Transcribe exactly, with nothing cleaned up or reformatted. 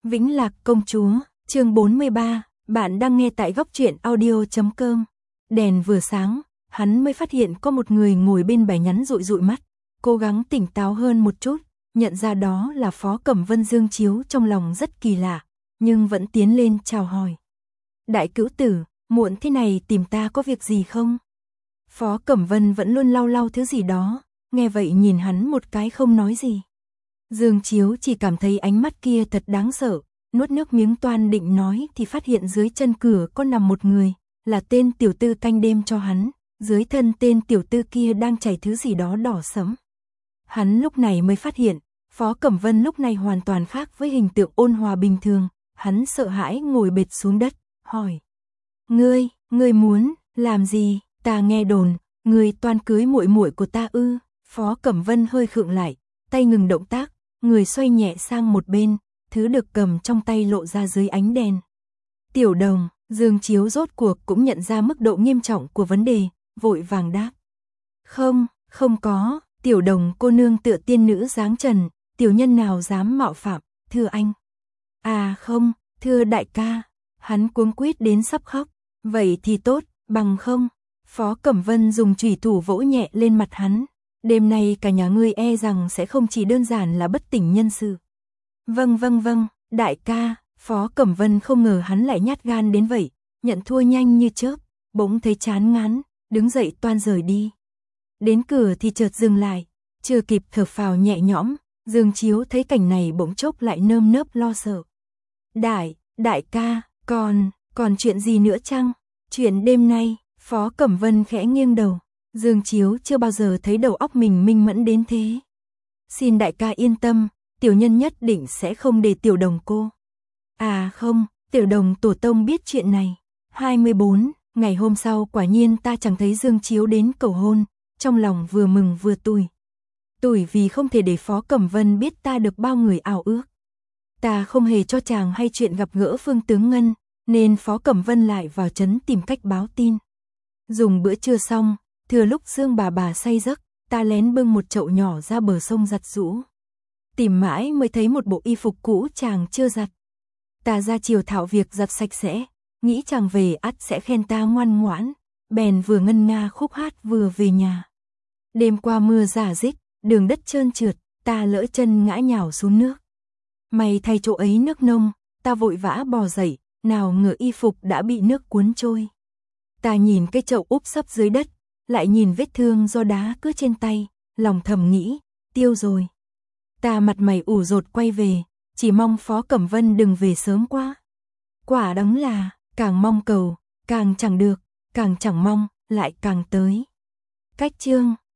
Vĩnh Lạc công chúa, chương bốn mươi ba, bạn đang nghe tại góc truyện audio chấm com. Đèn vừa sáng, hắn mới phát hiện có một người ngồi bên bài nhắn dụi dụi mắt, cố gắng tỉnh táo hơn một chút, nhận ra đó là Phó Cẩm Vân. Dương Chiếu trong lòng rất kỳ lạ, nhưng vẫn tiến lên chào hỏi. Đại cữu tử, muộn thế này tìm ta có việc gì không? Phó Cẩm Vân vẫn luôn lau lau thứ gì đó, nghe vậy nhìn hắn một cái không nói gì. Dương Chiếu chỉ cảm thấy ánh mắt kia thật đáng sợ, nuốt nước miếng toan định nói thì phát hiện dưới chân cửa có nằm một người, là tên tiểu tư canh đêm cho hắn, dưới thân tên tiểu tư kia đang chảy thứ gì đó đỏ sẫm. Hắn lúc này mới phát hiện, Phó Cẩm Vân lúc này hoàn toàn khác với hình tượng ôn hòa bình thường, hắn sợ hãi ngồi bệt xuống đất, hỏi: "Ngươi, ngươi muốn làm gì? Ta nghe đồn, ngươi toan cưới muội muội của ta ư?" Phó Cẩm Vân hơi khựng lại, tay ngừng động tác, người xoay nhẹ sang một bên, thứ được cầm trong tay lộ ra dưới ánh đèn. "Tiểu Đồng." Dương Chiếu rốt cuộc cũng nhận ra mức độ nghiêm trọng của vấn đề, vội vàng đáp: "Không, không có, Tiểu Đồng cô nương tựa tiên nữ dáng trần, tiểu nhân nào dám mạo phạm, thưa anh." "À không, thưa đại ca." Hắn cuống quýt đến sắp khóc. "Vậy thì tốt, bằng không." Phó Cẩm Vân dùng chủy thủ vỗ nhẹ lên mặt hắn. "Đêm nay cả nhà ngươi e rằng sẽ không chỉ đơn giản là bất tỉnh nhân sự." "Vâng vâng vâng, đại ca." Phó Cẩm Vân không ngờ hắn lại nhát gan đến vậy, nhận thua nhanh như chớp, bỗng thấy chán ngán, đứng dậy toan rời đi. Đến cửa thì chợt dừng lại, chưa kịp thở phào nhẹ nhõm, Dương Chiếu thấy cảnh này bỗng chốc lại nơm nớp lo sợ. "Đại, đại ca, còn, còn chuyện gì nữa chăng?" "Chuyện đêm nay." Phó Cẩm Vân khẽ nghiêng đầu. Dương Chiếu chưa bao giờ thấy đầu óc mình minh mẫn đến thế. "Xin đại ca yên tâm, tiểu nhân nhất định sẽ không để Tiểu Đồng cô." "À không, Tiểu Đồng tổ tông biết chuyện này." hai mươi bốn, ngày hôm sau quả nhiên ta chẳng thấy Dương Chiếu đến cầu hôn, trong lòng vừa mừng vừa tủi. Tủi vì không thể để Phó Cẩm Vân biết ta được bao người ao ước. Ta không hề cho chàng hay chuyện gặp gỡ Phương Tướng Ngân, nên Phó Cẩm Vân lại vào trấn tìm cách báo tin. Dùng bữa trưa xong, thừa lúc Dương bà bà say giấc, ta lén bưng một chậu nhỏ ra bờ sông giặt giũ. Tìm mãi mới thấy một bộ y phục cũ chàng chưa giặt. Ta ra chiều thảo việc giặt sạch sẽ, nghĩ chàng về ắt sẽ khen ta ngoan ngoãn, bèn vừa ngân nga khúc hát vừa về nhà. Đêm qua mưa rả rích, đường đất trơn trượt, ta lỡ chân ngã nhào xuống nước. May thay chỗ ấy nước nông, ta vội vã bò dậy, nào ngờ y phục đã bị nước cuốn trôi. Ta nhìn cái chậu úp sấp dưới đất, lại nhìn vết thương do đá cứa trên tay, lòng thầm nghĩ, tiêu rồi. Ta mặt mày ủ rột quay về, chỉ mong Phó Cẩm Vân đừng về sớm quá. Quả đắng là, càng mong cầu, càng chẳng được, càng chẳng mong, lại càng tới. Cách chương